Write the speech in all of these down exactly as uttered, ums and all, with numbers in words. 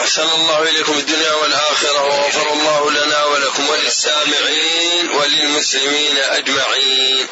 أحسن الله إليكم الدنيا والآخرة، وغفر الله لنا ولكم وللسامعين وللمسلمين أجمعين.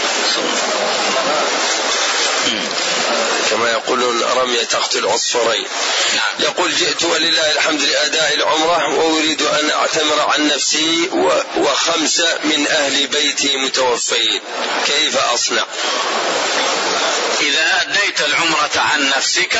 كما يقولون رمية تقتل عصفورين. يقول جئت ولله الحمد لأداء العمرة وأريد أن أعتمر عن نفسي وخمسة من أهل بيتي متوفين، كيف أصنع؟ إذا أديت العمرة عن نفسك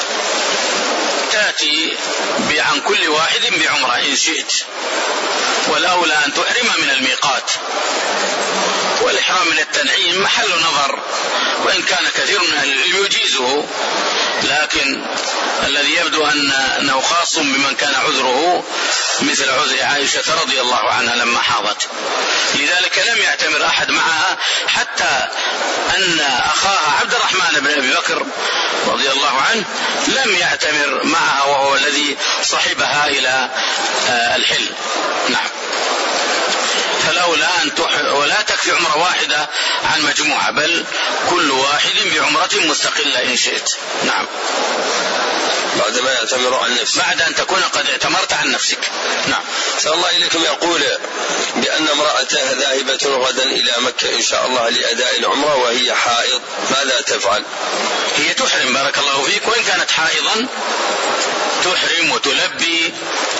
تأتي عن كل واحد بعمرة إن شئت، والأولى أن تحرم من الميقات، والإحرام من التنعيم محل نظر، وإن كان كثير من أهل العلم يجيزه، لكن الذي يبدو أنه خاص بمن كان عذره مثل عذر عائشة رضي الله عنها لما حاضت، لذلك لم يعتمر أحد معها، حتى أن أخاها عبد الرحمن بن أبي بكر رضي الله عنه لم يعتمر معها وهو الذي صحبها إلى الحل. نعم. فلولا أن تح... ولا تكفي عمرة واحدة عن مجموعة، بل كل واحد بعمرة مستقلة إن شئت. نعم. بعد ما يعتمر عن نفسك، بعد أن تكون قد اعتمرت عن نفسك. نعم. صلى الله إليكم يقول بأن امرأته ذاهبة غدا إلى مكة إن شاء الله لأداء العمرة وهي حائض، ماذا تفعل؟ هي تحرم بارك الله فيك، وإن كانت حائضا تحرم وتلبي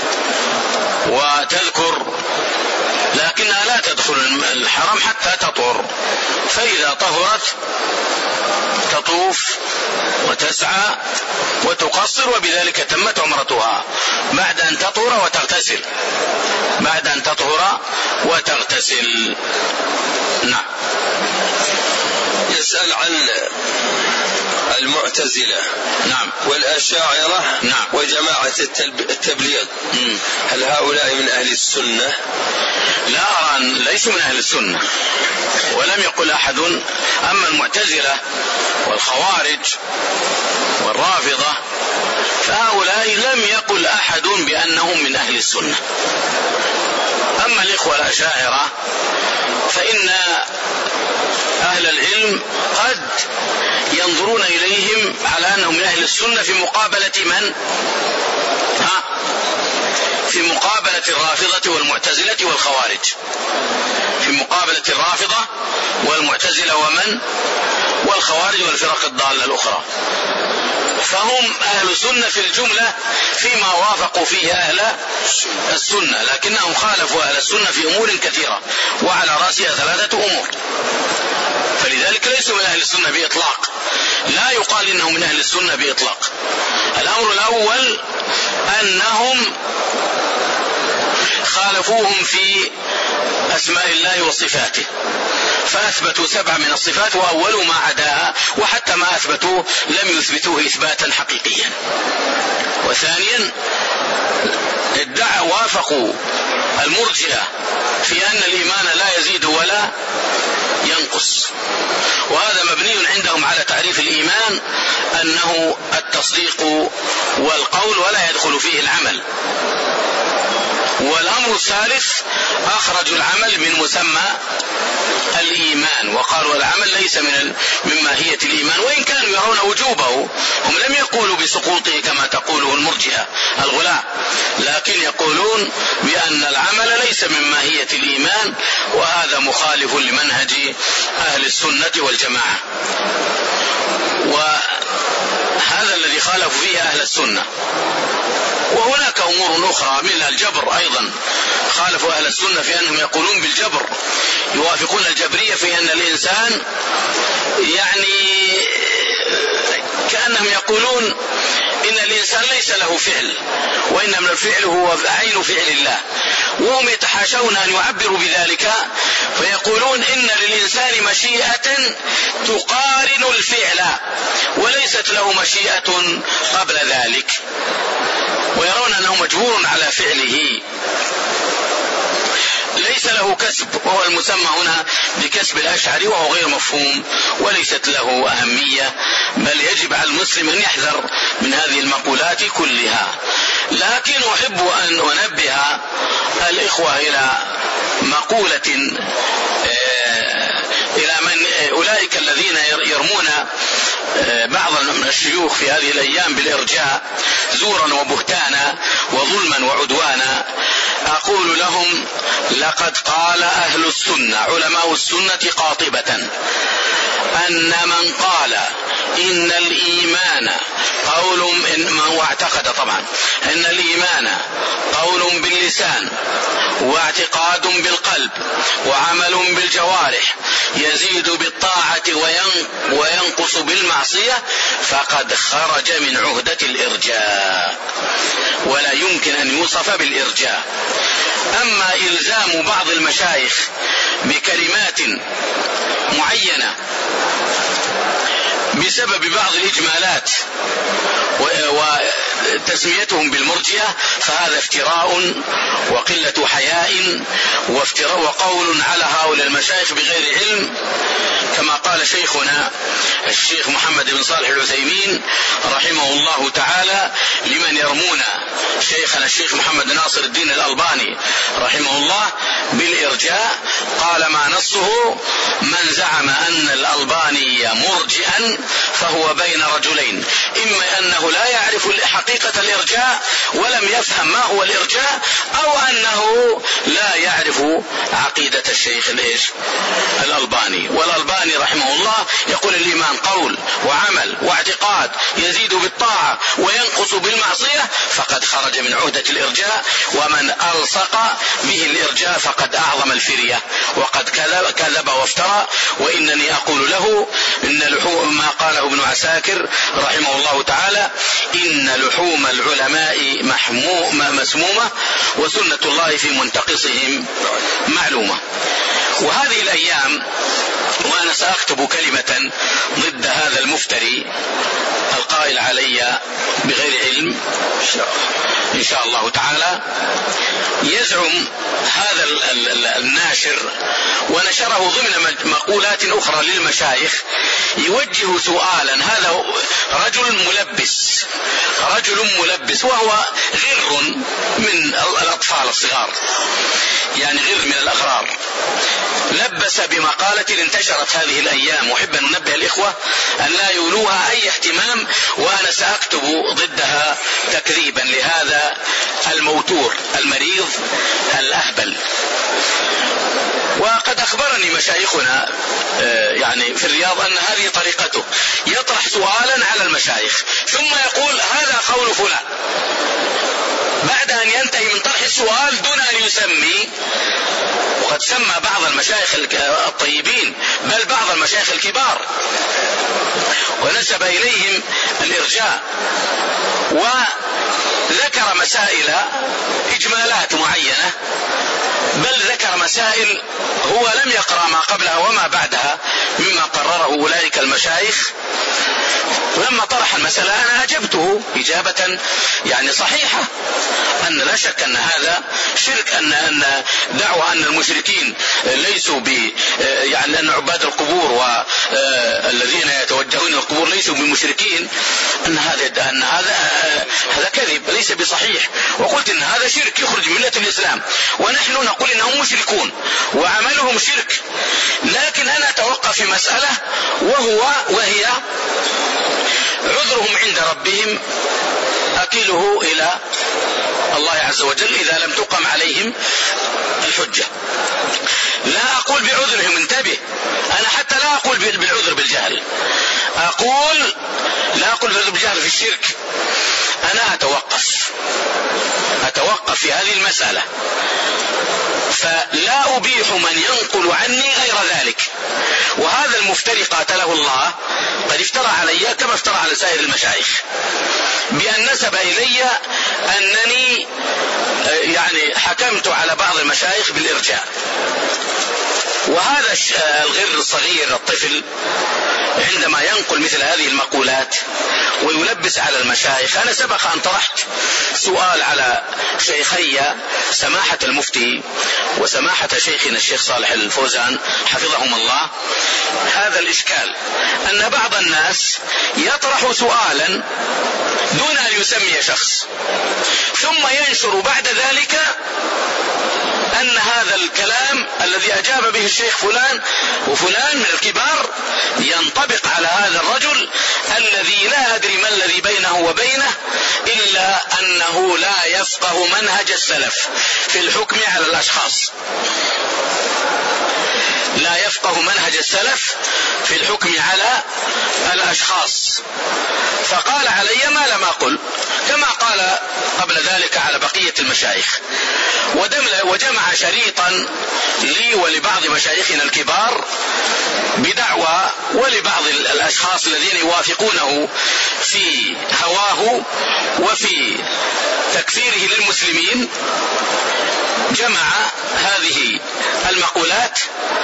وتذكر، لكنها لا تدخل الحرم حتى تطهر، فإذا طهرت تطوف وتسعى وتقصر، وبذلك تمت عمرتها بعد أن تطهر وتغتسل بعد أن تطهر وتغتسل. نعم. يسأل عن المعتزلة نعم والأشاعرة نعم وجماعة التبليغ، م. هل هؤلاء من أهل السنة؟ لا أرى، ليسوا من أهل السنة، ولم يقل أحد. أما المعتزلة والخوارج والرافضة فهؤلاء لم يقل أحد بأنهم من أهل السنة. أما الإخوة الأشاعرة فإن أهل العلم قد ينظرون إليهم على أنهم من أهل السنة في مقابلة من؟ ها؟ في مقابلة الرافضة والمعتزلة والخوارج، في مقابلة الرافضة والمعتزلة ومن؟ والخوارج والفرق الضالة الأخرى. فهم أهل سنة في الجملة فيما وافقوا فيه أهل السنة، لكنهم خالفوا أهل السنة في أمور كثيرة، وعلى رأسها ثلاثة أمور، فلذلك ليسوا من أهل السنة بإطلاق، لا يقال إنهم من أهل السنة بإطلاق. الأمر الأول أنهم خالفوهم في أسماء الله وصفاته، فأثبتوا سبع من الصفات وأولوا ما عداها، وحتى ما أثبتوا لم يثبتوه إثباتا حقيقيا. وثانيا ادعوا وافقوا المرجئة في أن الإيمان لا يزيد ولا ينقص، وهذا مبني عندهم على تعريف الإيمان أنه التصديق والقول ولا يدخل فيه العمل. والأمر الثالث أخرجوا العمل من مسمى الإيمان، وقالوا العمل ليس من من ماهية الإيمان، وإن كانوا يرون وجوبه، هم لم يقولوا بسقوطه كما تقوله المرجئة الغلاة، لكن يقولون بأن العمل ليس من ماهية الإيمان، وهذا مخالف لمنهج أهل السنة والجماعة، وهذا الذي خالفوا فيه أهل السنة. وهناك أمور أخرى من الجبر أيضا، خالفوا أهل السنة في أنهم يقولون بالجبر، يوافقون الجبرية في أن الإنسان يعني كأنهم يقولون إن الإنسان ليس له فعل، وإنما الفعل هو عين فعل الله، وهم يتحاشون أن يعبروا بذلك، فيقولون إن للإنسان مشيئة تقارن الفعل وليست له مشيئة قبل ذلك، ويرون أنه مجبور على فعله، ليس له كسب، وهو المسمى هنا بكسب الأشعري، وهو غير مفهوم وليست له أهمية، بل يجب على المسلم أن يحذر من هذه المقولات كلها. لكن أحب أن أنبه الإخوة إلى مقولة إلى من أولئك الذين يرمون بعض الشيوخ في هذه الأيام بالإرجاء زورا وبهتانا وظلما وعدوانا، أقول لهم لقد قال أهل السنة علماء السنة قاطبة أن من قال إن الإيمان قول واعتقد طبعا أن الإيمان قول باللسان واعتقاد بالقلب وعمل بالجوارح يزيد بالطاعة وينقص بالمعصية فقد خرج من عهدة الإرجاء، ولا يمكن أن يوصف بالإرجاء. أما إلزام بعض المشايخ بكلمات معينة بسبب بعض الإجمالات وتسميتهم بالمرجئة فهذا افتراء وقلة حياء وافتراء وقول على هؤلاء المشايخ بغير علم، كما قال شيخنا الشيخ محمد بن صالح العثيمين رحمه الله تعالى لمن يرمون شيخنا الشيخ محمد ناصر الدين الألباني رحمه الله بالإرجاء، قال ما نصه من زعم أن الألباني مرجئا فهو بين رجلين، إما أنه لا يعرف حقيقة الإرجاء ولم يفهم ما هو الإرجاء، أو أنه لا يعرف عقيدة الشيخ الإيش الألباني. والألباني رحمه الله يقول الإيمان قول وعمل واعتقاد يزيد بالطاعة وينقص بالمعصية، فقد خرج من عهدة الإرجاء، ومن ألصق به الإرجاء فقد أعظم الفرية وقد كذب, كذب وافترى. وإنني أقول له إن لحوم ما قاله ابن عساكر رحمه الله تعالى إن لحوم العلماء مسمومة وسنة الله في منتقصهم معلومة. وهذه الأيام وأنا سأكتب كلمة ضد هذا المفتري القائل علي بغير علم إن شاء الله تعالى، يزعم هذا الناشر ونشره ضمن مقولات أخرى للمشايخ يوجه سؤالا، هذا رجل ملبس رجل ملبس وهو غر من الأطفال الصغار، يعني غر من الأغرار، لبس بمقالة انتشرت هذه الأيام، وأحب أن ننبه الإخوة أن لا يولوها أي اهتمام، وأنا سأكتب ضدها تكذيبا لهذا الموتور المريض الأهبل. وقد أخبرني مشايخنا يعني في الرياض أن هذه طريقته، يطرح سؤالا على المشايخ ثم يقول هذا قول فلان، بعد أن ينتهي من طرح السؤال دون أن يسمي، وقد سمى بعض المشايخ الطيبين بل بعض المشايخ الكبار ونسب إليهم الإرجاء، وذكر مسائل إجمالات معينة، بل ذكر مسائل هو لم يقرأ ما قبلها وما بعدها مما قرره أولئك المشايخ. ولما طرح المسألة أنا أجبته إجابة يعني صحيحة، أن لا شك أن هذا شرك، أن أن دعوة أن المشركين ليسوا ب يعني أن عباد القبور والذين يتوجهون القبور ليسوا بمشركين، أن هذا أن هذا هذا كذب ليس بصحيح، وقلت أن هذا شرك يخرج من ملة الإسلام، ونحن نقول أنهم مشركون وعملهم شرك. لكن أنا أتوقف في مسألة وهو وهي عذرهم عند ربهم أكله إلى الله عز وجل إذا لم تقم عليهم الحجة. لا أقول بعذرهم، انتبه، أنا حتى لا أقول بالعذر بالجهل، أقول لا أقول بالعذر بالجهل في الشرك. أنا أتوقف أتوقف في هذه المسألة، فلا أبيح من ينقل عني غير ذلك. وهذا المفتري قاتله الله قد افترى علي كما افترى على سائر المشايخ بأن نسب إلي أنني يعني حكمت على بعض المشايخ بالإرجاء. وهذا الغر الصغير الطفل عندما ينقل مثل هذه المقولات ويلبس على المشايخ، أنا سبق أن طرحت سؤال على شيخي سماحة المفتي وسماحة شيخنا الشيخ صالح الفوزان حفظهم الله هذا الإشكال، أن بعض الناس يطرح سؤالا دون أن يسمي شخص ثم ينشر بعد ذلك أن هذا الكلام الذي أجاب به الشيخ فلان وفلان من الكبار ينطبق على هذا الرجل الذي لا أدري ما الذي بينه وبينه إلا أنه لا يفقه منهج السلف في الحكم على الأشخاص، لا يفقه منهج السلف في الحكم على الأشخاص، فقال علي ما لم أقل، كما قال قبل ذلك على بقية المشايخ. وجمع شريطا لي ولبعض مشايخنا الكبار بدعوى ولبعض الأشخاص الذين يوافقونه في هواه وفي تكفيره للمسلمين، جمع هذه المقولات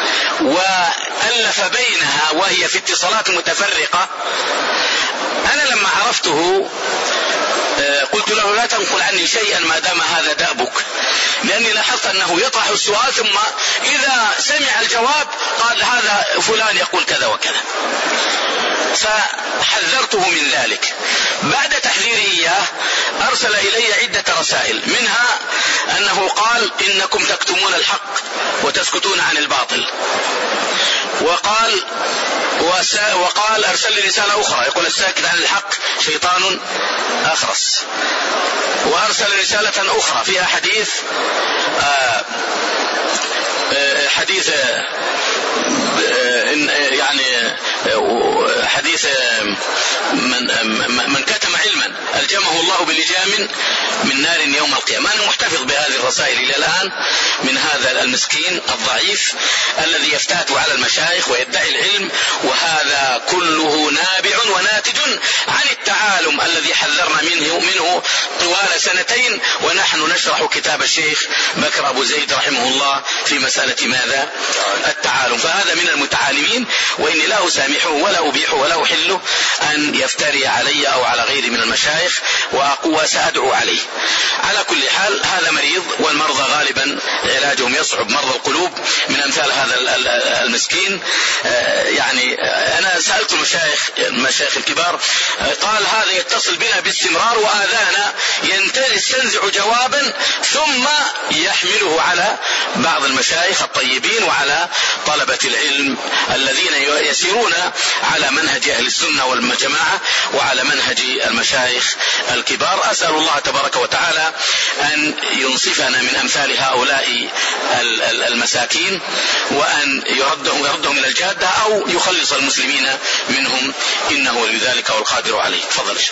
وألف بينها وهي في اتصالات متفرقة. أنا لما عرفته قلت له لا تنقل عني شيئا ما دام هذا دأبك، لأني لاحظت أنه يطرح السؤال ثم إذا سمع الجواب قال هذا فلان يقول كذا وكذا، فحذرته من ذلك. بعد تحذيره إياه أرسل إلي عدة رسائل، منها أنه قال إنكم تكتمون الحق وتسكتون عن الباطل، وقال وقال أرسل لي رسالة أخرى يقول الساكت عن الحق شيطان أخرس، وأرسل رسالة أخرى فيها حديث آه حديث يعني حديث من, من كتم علما ألجمه الله بلجام من نار يوم القيامة. أنا محتفظ بهذه الرسائل إلى الآن من هذا المسكين الضعيف الذي يفتات على المشايخ ويدعي العلم، وهذا كله نابع وناتج عن التعالم الذي حذرنا منه منه طوال سنتين ونحن نشرح كتاب الشيخ بكر أبو زيد رحمه الله في مسألة ماذا؟ التعالم. فهذا من المتعالمين، وإني لا أسامحه ولا أبيحه ولا أحله أن يفتري علي أو على غيري من المشايخ، وسأدعو عليه. على كل حال هذا مريض، والمرضى غالبا علاجهم يصعب، مرضى القلوب من أمثال هذا المسكين. يعني أنا سألت المشايخ المشايخ الكبار قال هذا يتصل بنا باستمرار وآذانا يستنزع جوابا ثم يحمله على بعض المشايخ الطيبين وعلى طلبة العلم الذين يسيرون على منهج أهل السنة والجماعة وعلى منهج المشايخ الكبار. أسأل الله تبارك وتعالى أن ينصفنا من أمثال هؤلاء المساكين، وأن يردهم, يردهم إلى الجادة أو يخلص المسلمين منهم، إنه ولي ذلك والقادر عليه. تفضل يا شيخ.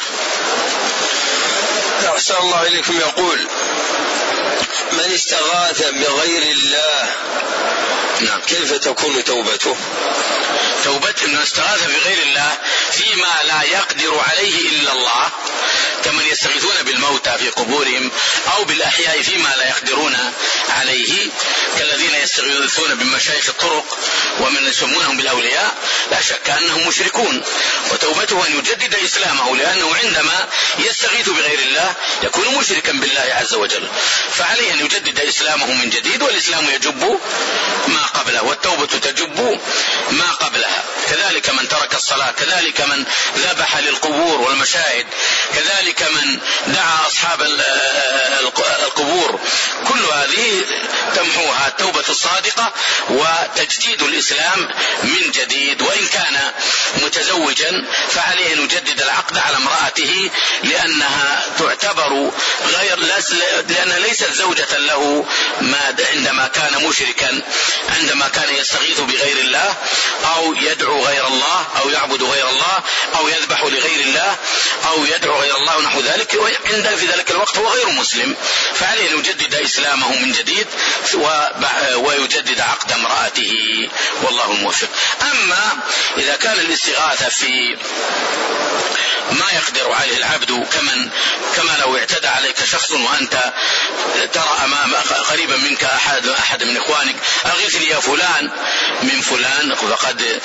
أحسن الله إليكم. يقول من استغاث بغير الله نعم كيف تكون توبته؟ توبته من استغاث بغير الله فيما لا يقدر عليه إلا الله، كمن يستغيثون بالموتى في قبورهم أو بالأحياء فيما لا يقدرون عليه، كالذين يستغيثون بمشايخ الطرق ومن يسمونهم بالأولياء، لا شك أنهم مشركون. وتوبته أن يجدد إسلامه، لأنه عندما يستغيث بغير الله يكون مشركا بالله عز وجل، فعليه أن يجدد إسلامه من جديد، والإسلام يجب ما قبله والتوبة تجب ما قبلها. كذلك من ترك الصلاة، كذلك من ذبح للقبور والمشاهد، كذلك من دعا أصحاب القبور، كل هذه تمحوها التوبة الصادقة وتجديد الإسلام من جديد. وإن كان متزوجا فعليه أن يجدد العقد على امرأته، لأنها تعتبر غير لأنها ليست زوجة له ما عندما كان مشركا، عندما كان يستغيث بغير الله أو يدعو غير الله أو يعبد غير الله أو يذبح لغير الله أو يدعو غير الله ونحو ذلك، عند في ذلك الوقت هو غير مسلم، فعليه أن يجدد إسلامه من جديد ويجدد عقد امرأته، والله الموفق. أما إذا كان الاستغاثة في ما يقدر عليه العبد، كمن كما لو اعتدى عليك شخص وأنت ترى أمام قريبا منك أحد أحد من إخوانك، أغثني يا فلان من فلان فقد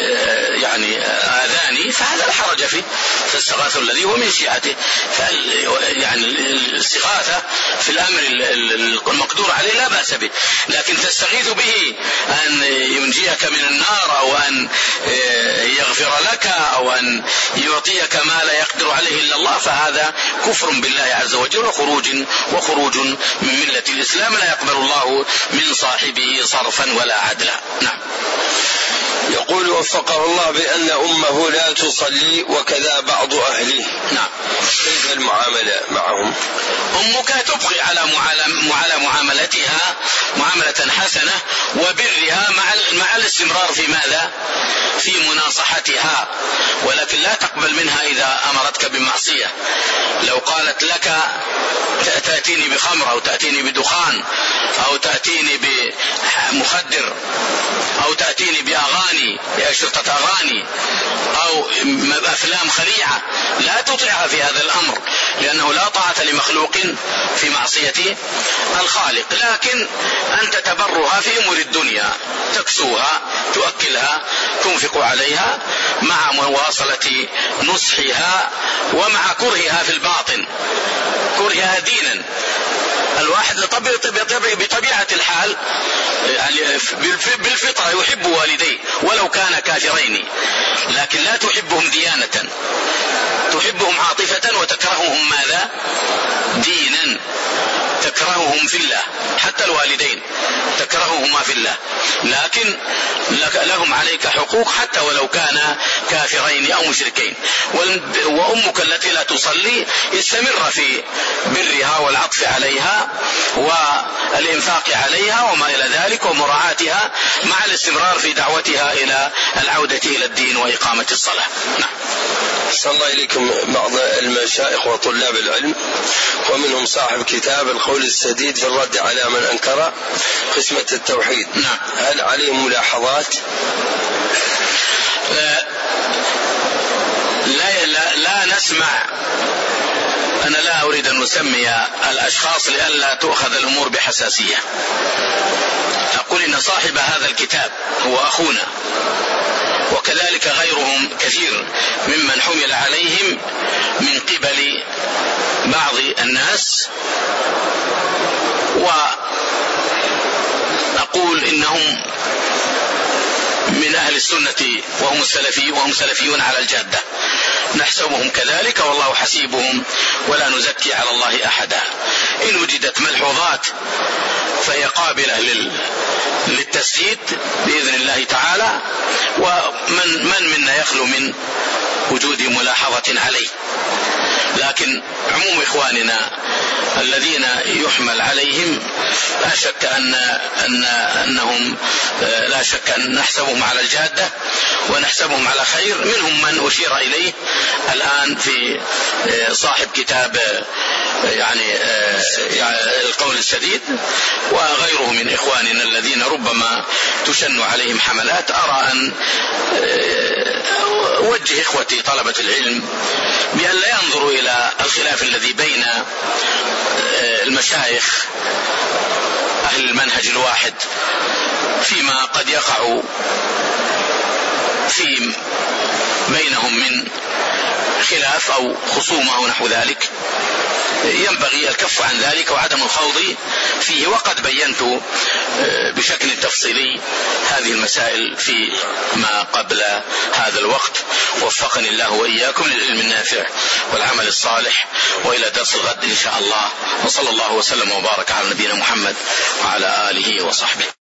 يعني آذاني، فهذا لا حرج فيه، فاستغاث الذي هو من شيعته، يعني الاستغاثة في الأمر المقدور عليه لا بأس به، لكن تستغيث به أن ينجيك من النار أو أن يغفر لك أو أن يعطيك ما لا يقدر عليه إلا الله، فهذا كفر بالله عز وجل وخروج وخروج من ملة الإسلام، لا يقبل الله من صاحبه صرفا ولا عدلا. نعم. يقول وفقه الله بأن أمه لا تصلي وكذا بعض أهله. نعم. كيف المعاملة معهم؟ أمك تبقي على على معاملتها معاملة حسنة وبرها مع مع الاستمرار في ماذا؟ في مناصحتها، ولكن لا تقبل منها إذا أمرتك بمعصية. لو قالت لك تأتيني بخمر أو تأتيني بدخان أو تأتيني بمخدر أو تأتيني بأغاني بأشرطة أغاني أو أفلام خليعة، لا تطيعها في هذا الأمر، لأنه لا طاعة لمخلوق في معصية الخالق. لكن أنت تبرها في أمور الدنيا، تكسوها، تؤكلها، تنفق عليها، مع مواصلة نصحها ومع كرهها في الباطن، كرهها دينا. الواحد بطبيعة الحال يعني بالفطرة يحب والديه ولو كان كافرين، لكن لا تحبهم ديانة، تحبهم عاطفة وتكرههم ماذا؟ دينا. تكرههم في الله، حتى الوالدين تكرههما في الله، لكن لهم عليك حقوق حتى ولو كانا كافرين أو مشركين. وأمك التي لا تصلي استمر في برها والعطف عليها والإنفاق عليها وما إلى ذلك ومراعاتها مع الاستمرار في دعوتها إلى العودة إلى الدين وإقامة الصلاة. نعم. صلى الله إليكم بعض المشايخ وطلاب العلم ومنهم صاحب كتاب القول السديد في الرد على من أنكر قسمة التوحيد. نعم. هل عليهم ملاحظات؟ لا, لا, لا, لا نسمع. أنا لا أريد أن أسمي الأشخاص لئلا تؤخذ الأمور بحساسية. أقول إن صاحب هذا الكتاب هو أخونا، وكذلك غيرهم كثير ممن حمل عليهم من قبل بعض الناس، وأقول إنهم من أهل السنة وهم السلفي وهم سلفيون على الجادة، نحسبهم كذلك والله حسيبهم ولا نزكي على الله أحدا. إن وجدت ملحوظات فهي قابلة لل... للتسديد بإذن الله تعالى، ومن من منا يخلو من وجود ملاحظة عليه. لكن عموم إخواننا الذين يحمل عليهم لا شك أن أن أنهم لا شك أن نحسبهم على الجادة ونحسبهم على خير. منهم من أشير إليه الآن في صاحب كتاب يعني القول السديد، وغيره من إخواننا الذين ربما تشن عليهم حملات. أرى أن أوجه إخوتي طلبة العلم بأن لا ينظروا إلى الخلاف الذي بين المشايخ أهل المنهج الواحد فيما قد يقع في بينهم من خلاف أو خصومة أو نحو ذلك. ينبغي الكف عن ذلك وعدم الخوض فيه، وقد بينت بشكل تفصيلي هذه المسائل في ما قبل هذا الوقت. وفقني الله وإياكم للعلم النافع والعمل الصالح، وإلى درس الغد إن شاء الله، وصلى الله وسلم وبارك على نبينا محمد وعلى آله وصحبه.